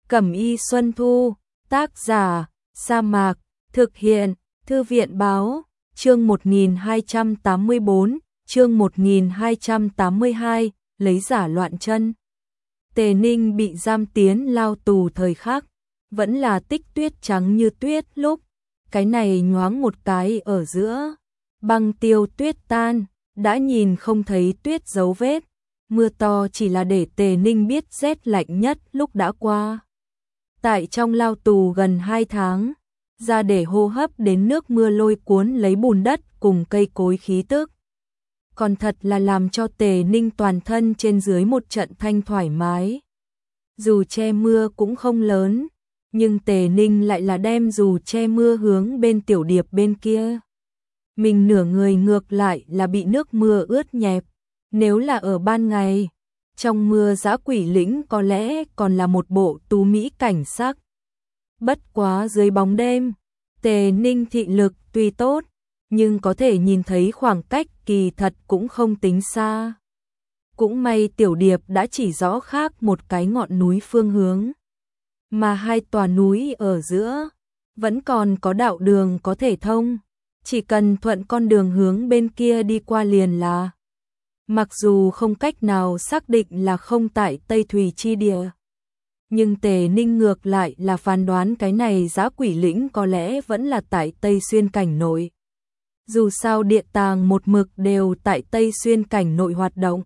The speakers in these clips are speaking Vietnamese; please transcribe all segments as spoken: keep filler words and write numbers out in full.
Cẩm y Xuân Thu, tác giả, Sa Mạc, thực hiện, Thư viện báo, chương một nghìn hai trăm tám mươi bốn, chương một nghìn hai trăm tám mươi hai, lấy giả loạn chân. Tề Ninh bị giam tiến lao tù thời khắc, vẫn là tích tuyết trắng như tuyết lúc, cái này nhoáng một cái ở giữa, băng tiêu tuyết tan, đã nhìn không thấy tuyết dấu vết, mưa to chỉ là để Tề Ninh biết rét lạnh nhất lúc đã qua. Tại trong lao tù gần hai tháng, ra để hô hấp đến nước mưa lôi cuốn lấy bùn đất cùng cây cối khí tức. Còn thật là làm cho Tề Ninh toàn thân trên dưới một trận thanh thoải mái. Dù che mưa cũng không lớn, nhưng Tề Ninh lại là đem dù che mưa hướng bên Tiểu Điệp bên kia. Mình nửa người ngược lại là bị nước mưa ướt nhẹp. Nếu là ở ban ngày, trong mưa dã quỷ lĩnh có lẽ còn là một bộ tú mỹ cảnh sắc. Bất quá dưới bóng đêm, Tề Ninh thị lực tuy tốt, nhưng có thể nhìn thấy khoảng cách kỳ thật cũng không tính xa. Cũng may Tiểu Điệp đã chỉ rõ khác một cái ngọn núi phương hướng, mà hai tòa núi ở giữa vẫn còn có đạo đường có thể thông, chỉ cần thuận con đường hướng bên kia đi qua liền là. Mặc dù không cách nào xác định là không tại Tây Thùy chi địa, nhưng Tề Ninh ngược lại là phán đoán cái này dã quỷ lĩnh có lẽ vẫn là tại Tây Xuyên cảnh nội. Dù sao địa tàng một mực đều tại Tây Xuyên cảnh nội hoạt động.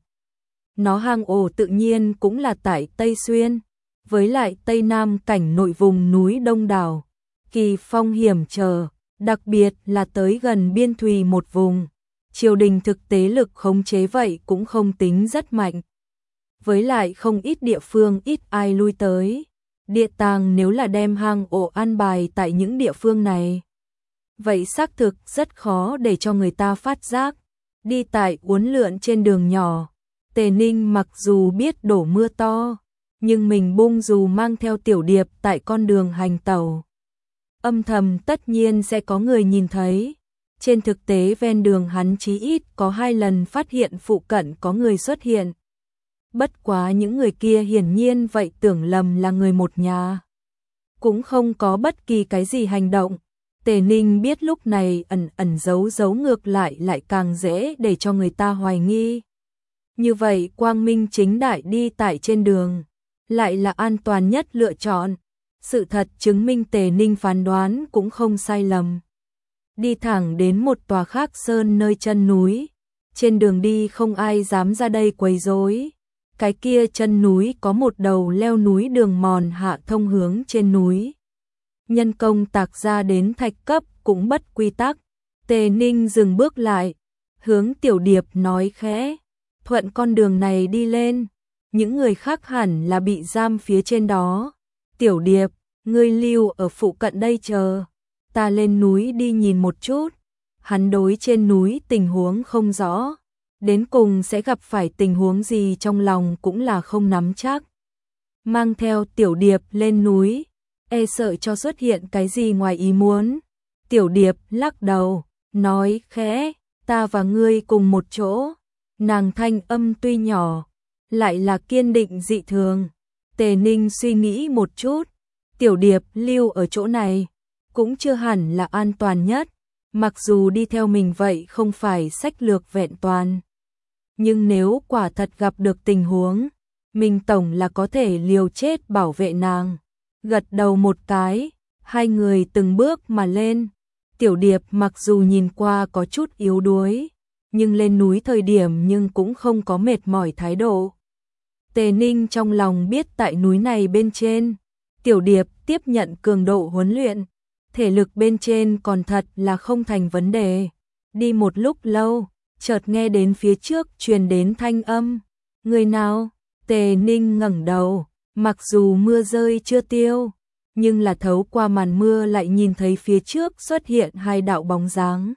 Nó hang ổ tự nhiên cũng là tại Tây Xuyên, với lại Tây Nam cảnh nội vùng núi đông đảo, kỳ phong hiểm trở, đặc biệt là tới gần biên thùy một vùng. Triều đình thực tế lực khống chế vậy cũng không tính rất mạnh. Với lại không ít địa phương ít ai lui tới. Địa tàng nếu là đem hang ổ an bài tại những địa phương này, vậy xác thực rất khó để cho người ta phát giác. Đi tại uốn lượn trên đường nhỏ, Tề Ninh mặc dù biết đổ mưa to, nhưng mình bung dù mang theo Tiểu Điệp tại con đường hành tẩu. Âm thầm tất nhiên sẽ có người nhìn thấy. Trên thực tế ven đường hắn chí ít có hai lần phát hiện phụ cận có người xuất hiện. Bất quá những người kia hiển nhiên vậy tưởng lầm là người một nhà. Cũng không có bất kỳ cái gì hành động. Tề Ninh biết lúc này ẩn ẩn giấu giấu ngược lại lại càng dễ để cho người ta hoài nghi. Như vậy quang minh chính đại đi tại trên đường, lại là an toàn nhất lựa chọn. Sự thật chứng minh Tề Ninh phán đoán cũng không sai lầm. Đi thẳng đến một tòa khác sơn nơi chân núi. Trên đường đi không ai dám ra đây quấy rối. Cái kia chân núi có một đầu leo núi đường mòn hạ thông hướng trên núi. Nhân công tạc ra đến thạch cấp cũng bất quy tắc. Tề Ninh dừng bước lại, hướng Tiểu Điệp nói khẽ, thuận con đường này đi lên. Những người khác hẳn là bị giam phía trên đó. Tiểu Điệp, ngươi lưu ở phụ cận đây chờ. Ta lên núi đi nhìn một chút. Hắn đối trên núi tình huống không rõ, đến cùng sẽ gặp phải tình huống gì trong lòng cũng là không nắm chắc. Mang theo Tiểu Điệp lên núi, e sợ cho xuất hiện cái gì ngoài ý muốn. Tiểu Điệp lắc đầu, nói khẽ, ta và ngươi cùng một chỗ. Nàng thanh âm tuy nhỏ, lại là kiên định dị thường. Tề Ninh suy nghĩ một chút, Tiểu Điệp lưu ở chỗ này cũng chưa hẳn là an toàn nhất, mặc dù đi theo mình vậy không phải sách lược vẹn toàn. Nhưng nếu quả thật gặp được tình huống, mình tổng là có thể liều chết bảo vệ nàng. Gật đầu một cái, hai người từng bước mà lên. Tiểu Điệp mặc dù nhìn qua có chút yếu đuối, nhưng lên núi thời điểm nhưng cũng không có mệt mỏi thái độ. Tề Ninh trong lòng biết tại núi này bên trên, Tiểu Điệp tiếp nhận cường độ huấn luyện. Thể lực bên trên còn thật là không thành vấn đề. Đi một lúc lâu, chợt nghe đến phía trước truyền đến thanh âm. Người nào? Tề Ninh ngẩng đầu, mặc dù mưa rơi chưa tiêu, nhưng là thấu qua màn mưa lại nhìn thấy phía trước xuất hiện hai đạo bóng dáng.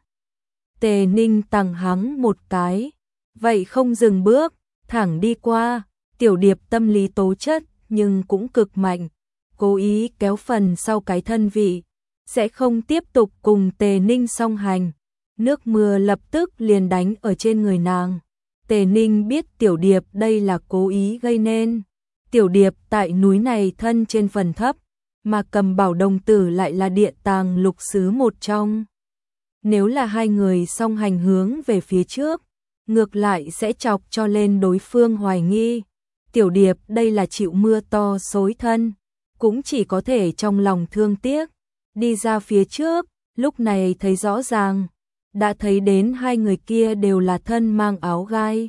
Tề Ninh tằng hắng một cái, vậy không dừng bước, thẳng đi qua. Tiểu Điệp tâm lý tố chất nhưng cũng cực mạnh, cố ý kéo phần sau cái thân vị, sẽ không tiếp tục cùng Tề Ninh song hành. Nước mưa lập tức liền đánh ở trên người nàng. Tề Ninh biết Tiểu Điệp đây là cố ý gây nên. Tiểu Điệp tại núi này thân trên phần thấp, mà Cầm Bảo đồng tử lại là địa tàng lục xứ một trong. Nếu là hai người song hành hướng về phía trước, ngược lại sẽ chọc cho lên đối phương hoài nghi. Tiểu Điệp đây là chịu mưa to xối thân, cũng chỉ có thể trong lòng thương tiếc, đi ra phía trước, lúc này thấy rõ ràng, đã thấy đến hai người kia đều là thân mang áo gai,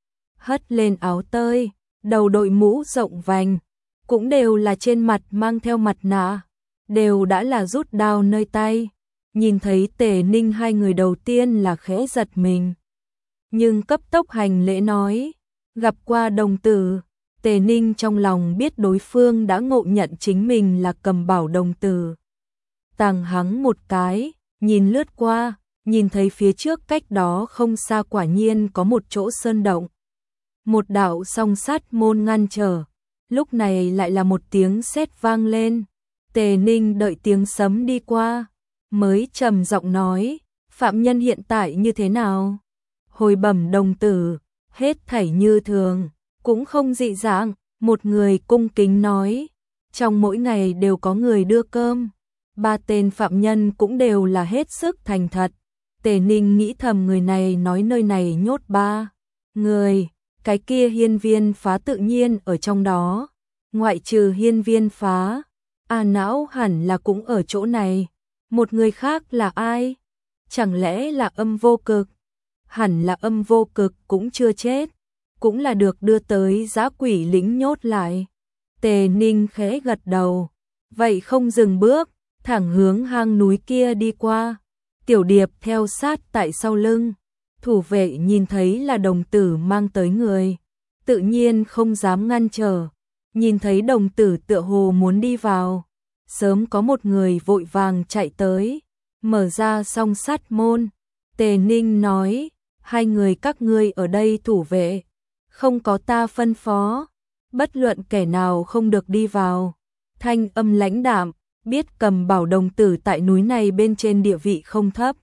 hất lên áo tơi, đầu đội mũ rộng vành, cũng đều là trên mặt mang theo mặt nạ, đều đã là rút đao nơi tay. Nhìn thấy Tề Ninh hai người đầu tiên là khẽ giật mình, nhưng cấp tốc hành lễ nói, gặp qua đồng tử. Tề Ninh trong lòng biết đối phương đã ngộ nhận chính mình là Cầm Bảo đồng tử. Tàng hắng một cái, nhìn lướt qua, nhìn thấy phía trước cách đó không xa quả nhiên có một chỗ sơn động. Một đạo song sắt môn ngăn trở, lúc này lại là một tiếng sét vang lên. Tề Ninh đợi tiếng sấm đi qua, mới trầm giọng nói, phạm nhân hiện tại như thế nào? Hồi bẩm đồng tử, hết thảy như thường, cũng không dị dạng. Một người cung kính nói, trong mỗi ngày đều có người đưa cơm, ba tên phạm nhân cũng đều là hết sức thành thật. Tề Ninh nghĩ thầm người này nói nơi này nhốt ba người, cái kia Hiên Viên Phá tự nhiên ở trong đó, ngoại trừ Hiên Viên Phá, A Não hẳn là cũng ở chỗ này. Một người khác là ai? Chẳng lẽ là Âm Vô Cực? Hẳn là Âm Vô Cực cũng chưa chết, cũng là được đưa tới Dã Quỷ lĩnh nhốt lại. Tề Ninh khẽ gật đầu, vậy không dừng bước, thẳng hướng hang núi kia đi qua. Tiểu Điệp theo sát tại sau lưng, thủ vệ nhìn thấy là đồng tử mang tới người, tự nhiên không dám ngăn trở. Nhìn thấy đồng tử tựa hồ muốn đi vào, sớm có một người vội vàng chạy tới, mở ra song sắt môn. Tề Ninh nói, hai người các ngươi ở đây thủ vệ, không có ta phân phó, bất luận kẻ nào không được đi vào. Thanh âm lãnh đạm, biết Cầm Bảo đồng tử tại núi này bên trên địa vị không thấp,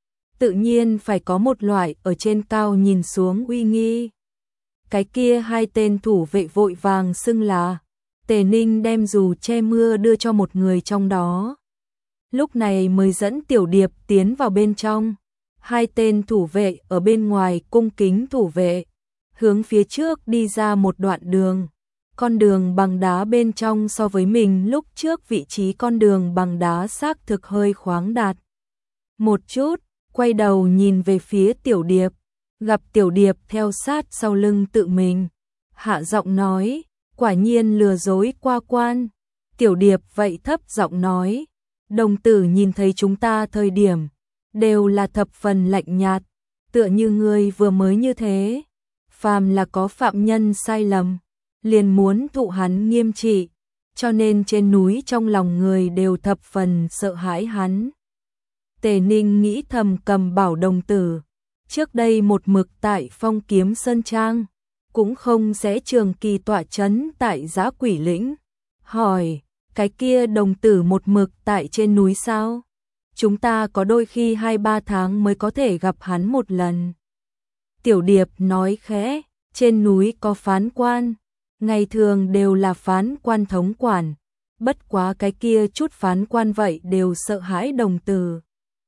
tự nhiên phải có một loại ở trên cao nhìn xuống uy nghi. Cái kia hai tên thủ vệ vội vàng xưng là. Tề Ninh đem dù che mưa đưa cho một người trong đó, lúc này mới dẫn Tiểu Điệp tiến vào bên trong. Hai tên thủ vệ ở bên ngoài cung kính thủ vệ, hướng phía trước đi ra một đoạn đường. Con đường bằng đá bên trong so với mình lúc trước vị trí con đường bằng đá xác thực hơi khoáng đạt một chút. Quay đầu nhìn về phía Tiểu Điệp, gặp Tiểu Điệp theo sát sau lưng tự mình, hạ giọng nói, quả nhiên lừa dối qua quan. Tiểu Điệp vậy thấp giọng nói, đồng tử nhìn thấy chúng ta thời điểm, đều là thập phần lạnh nhạt, tựa như ngươi vừa mới như thế. Phàm là có phạm nhân sai lầm, liền muốn thụ hắn nghiêm trị, cho nên trên núi trong lòng người đều thập phần sợ hãi hắn. Tề Ninh nghĩ thầm Cầm Bảo đồng tử, trước đây một mực tại Phong Kiếm Sơn Trang, cũng không sẽ trường kỳ tọa chấn tại Dã Quỷ lĩnh. Hỏi, cái kia đồng tử một mực tại trên núi sao? Chúng ta có đôi khi hai ba tháng mới có thể gặp hắn một lần. Tiểu Điệp nói khẽ, trên núi có phán quan, ngày thường đều là phán quan thống quản, bất quá cái kia chút phán quan vậy đều sợ hãi đồng tử.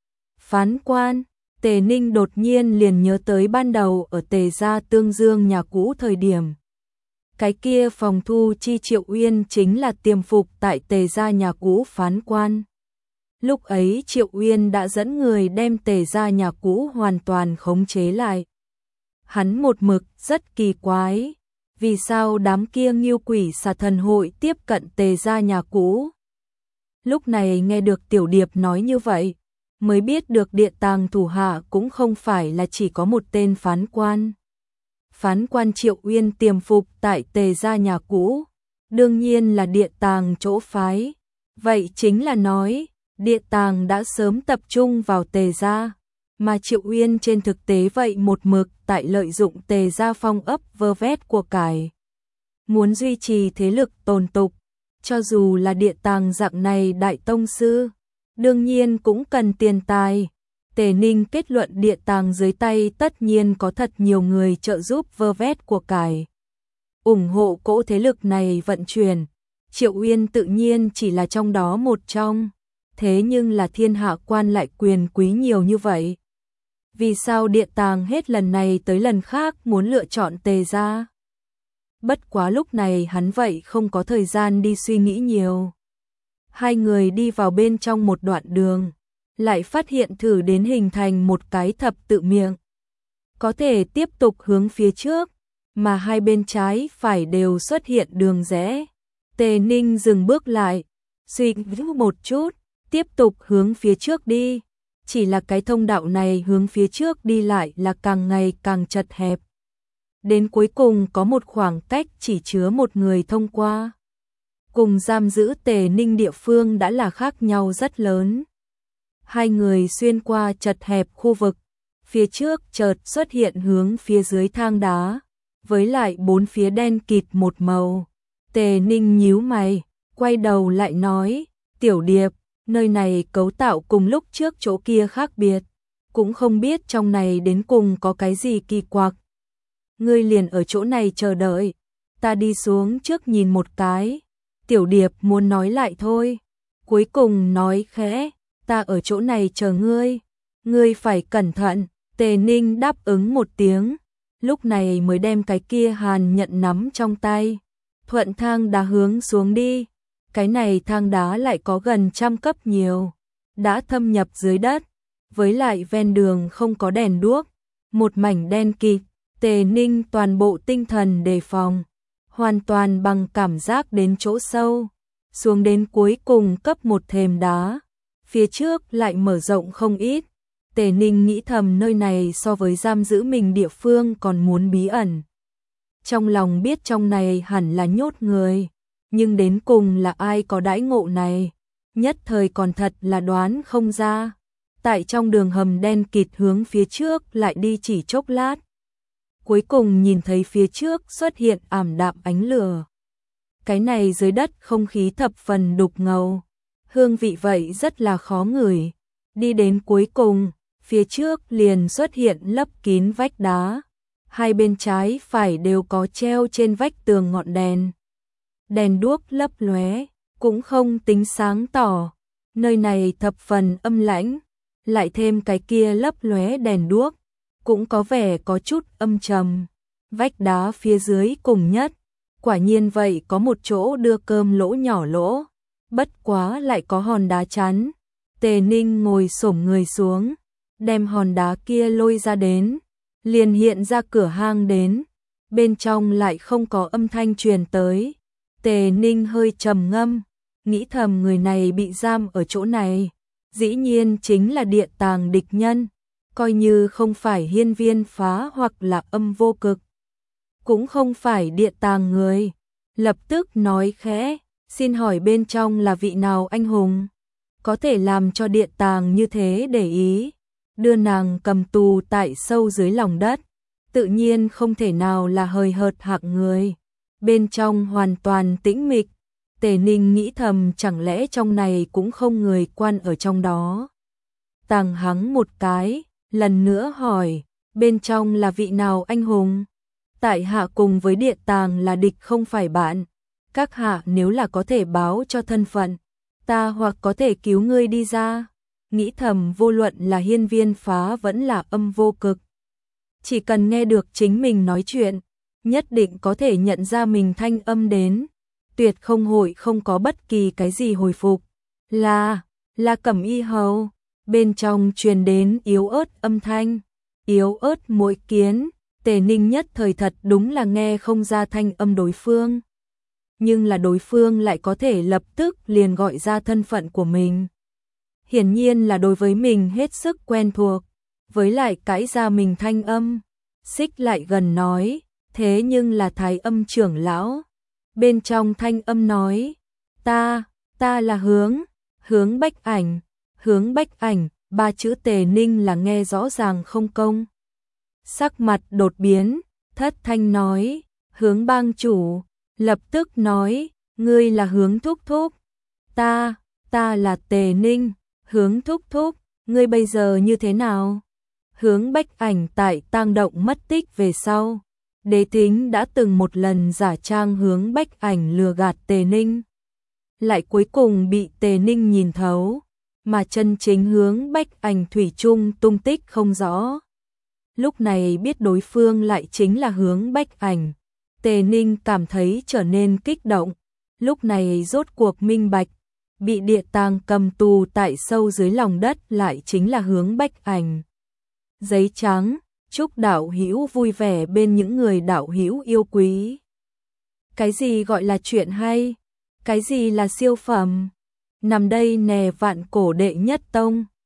Phán quan, Tề Ninh đột nhiên liền nhớ tới ban đầu ở Tề gia Tương Dương nhà cũ thời điểm. Cái kia phòng thu chi Triệu Uyên chính là tiềm phục tại Tề gia nhà cũ phán quan. Lúc ấy Triệu Uyên đã dẫn người đem Tề gia nhà cũ hoàn toàn khống chế lại. Hắn một mực rất kỳ quái, vì sao đám kia Ngưu Quỷ Xà Thần hội tiếp cận Tề gia nhà cũ. Lúc này nghe được Tiểu Điệp nói như vậy, mới biết được địa tàng thủ hạ cũng không phải là chỉ có một tên phán quan. Phán quan Triệu Uyên tiềm phục tại Tề gia nhà cũ, đương nhiên là địa tàng chỗ phái. Vậy chính là nói, địa tàng đã sớm tập trung vào Tề gia, mà Triệu Uyên trên thực tế vậy một mực tại lợi dụng Tề gia phong ấp vơ vét của cải. Muốn duy trì thế lực tồn tục, cho dù là địa tàng dạng này đại tông sư, đương nhiên cũng cần tiền tài. Tề Ninh kết luận địa tàng dưới tay tất nhiên có thật nhiều người trợ giúp vơ vét của cải. ủng hộ cỗ thế lực này vận chuyển. Triệu Uyên tự nhiên chỉ là trong đó một trong, thế nhưng là thiên hạ quan lại quyền quý nhiều như vậy. Vì sao Điện Tàng hết lần này tới lần khác muốn lựa chọn Tề gia? Bất quá lúc này hắn vậy không có thời gian đi suy nghĩ nhiều. Hai người đi vào bên trong một đoạn đường, lại phát hiện thử đến hình thành một cái thập tự miệng. Có thể tiếp tục hướng phía trước, mà hai bên trái phải đều xuất hiện đường rẽ. Tề Ninh dừng bước lại, suy nghĩ một chút, tiếp tục hướng phía trước đi. Chỉ là cái thông đạo này hướng phía trước đi lại là càng ngày càng chật hẹp. Đến cuối cùng có một khoảng cách chỉ chứa một người thông qua. Cùng giam giữ Tề Ninh địa phương đã là khác nhau rất lớn. Hai người xuyên qua chật hẹp khu vực, phía trước chợt xuất hiện hướng phía dưới thang đá, với lại bốn phía đen kịt một màu. Tề Ninh nhíu mày, quay đầu lại nói, Tiểu Điệp, nơi này cấu tạo cùng lúc trước chỗ kia khác biệt, cũng không biết trong này đến cùng có cái gì kỳ quặc. Ngươi liền ở chỗ này chờ đợi, ta đi xuống trước nhìn một cái. Tiểu Điệp muốn nói lại thôi, cuối cùng nói khẽ, ta ở chỗ này chờ ngươi, ngươi phải cẩn thận. Tề Ninh đáp ứng một tiếng, lúc này mới đem cái kia hàn nhận nắm trong tay, thuận thang đá hướng xuống đi. Cái này thang đá lại có gần trăm cấp nhiều, đã thâm nhập dưới đất, với lại ven đường không có đèn đuốc, một mảnh đen kịt. Tề Ninh toàn bộ tinh thần đề phòng, hoàn toàn bằng cảm giác đến chỗ sâu, xuống đến cuối cùng cấp một thềm đá, phía trước lại mở rộng không ít. Tề Ninh nghĩ thầm nơi này so với giam giữ mình địa phương còn muốn bí ẩn. Trong lòng biết trong này hẳn là nhốt người, nhưng đến cùng là ai có đãi ngộ này, nhất thời còn thật là đoán không ra. Tại trong đường hầm đen kịt hướng phía trước lại đi chỉ chốc lát, cuối cùng nhìn thấy phía trước xuất hiện ảm đạm ánh lửa. Cái này dưới đất không khí thập phần đục ngầu, hương vị vậy rất là khó ngửi. Đi đến cuối cùng, phía trước liền xuất hiện lấp kín vách đá, hai bên trái phải đều có treo trên vách tường ngọn đèn. Đèn đuốc lấp lóe, cũng không tính sáng tỏ. Nơi này thập phần âm lãnh, lại thêm cái kia lấp lóe đèn đuốc, cũng có vẻ có chút âm trầm. Vách đá phía dưới cùng nhất, quả nhiên vậy có một chỗ đưa cơm lỗ nhỏ lỗ, bất quá lại có hòn đá chắn. Tề Ninh ngồi xổm người xuống, đem hòn đá kia lôi ra đến, liền hiện ra cửa hang đến, bên trong lại không có âm thanh truyền tới. Tề Ninh hơi trầm ngâm, nghĩ thầm người này bị giam ở chỗ này, dĩ nhiên chính là Điện Tàng địch nhân, coi như không phải Hiên Viên Phá hoặc là Âm Vô Cực, cũng không phải Điện Tàng người. Lập tức nói khẽ, xin hỏi bên trong là vị nào anh hùng, có thể làm cho Điện Tàng như thế để ý, đưa nàng cầm tù tại sâu dưới lòng đất, tự nhiên không thể nào là hời hợt hạng người. Bên trong hoàn toàn tĩnh mịch, Tề Ninh nghĩ thầm chẳng lẽ trong này cũng không người quan ở trong đó. Tàng hắng một cái, lần nữa hỏi, bên trong là vị nào anh hùng? Tại hạ cùng với Điện Tàng là địch không phải bạn, các hạ nếu là có thể báo cho thân phận, ta hoặc có thể cứu ngươi đi ra. Nghĩ thầm vô luận là Hiên Viên Phá vẫn là Âm Vô Cực, chỉ cần nghe được chính mình nói chuyện, nhất định có thể nhận ra mình thanh âm đến, tuyệt không hội không có bất kỳ cái gì hồi phục. Là, là Cẩm Y Hầu. Bên trong truyền đến yếu ớt âm thanh, yếu ớt muội kiến. Tề Ninh nhất thời thật đúng là nghe không ra thanh âm đối phương, nhưng là đối phương lại có thể lập tức liền gọi ra thân phận của mình. Hiển nhiên là đối với mình hết sức quen thuộc, với lại cãi ra mình thanh âm, xích lại gần nói, thế nhưng là Thái Âm trưởng lão. Bên trong thanh âm nói, ta, ta là hướng, hướng Bách Ảnh, hướng Bách Ảnh, ba chữ Tề Ninh là nghe rõ ràng không công. Sắc mặt đột biến, thất thanh nói, hướng bang chủ, lập tức nói, ngươi là hướng thúc thúc, ta, ta là Tề Ninh, hướng thúc thúc, ngươi bây giờ như thế nào? Hướng Bách Ảnh tại tang động mất tích về sau, Đế Thính đã từng một lần giả trang hướng Bách Ảnh lừa gạt Tề Ninh, lại cuối cùng bị Tề Ninh nhìn thấu, mà chân chính hướng Bách Ảnh thủy chung tung tích không rõ. Lúc này biết đối phương lại chính là hướng Bách Ảnh, Tề Ninh cảm thấy trở nên kích động, lúc này rốt cuộc minh bạch, bị địa tang cầm tù tại sâu dưới lòng đất lại chính là hướng Bách Ảnh. Giấy trắng, chúc đạo hữu vui vẻ bên những người đạo hữu yêu quý. Cái gì gọi là chuyện hay? Cái gì là siêu phẩm? Nằm đây nè vạn cổ đệ nhất tông.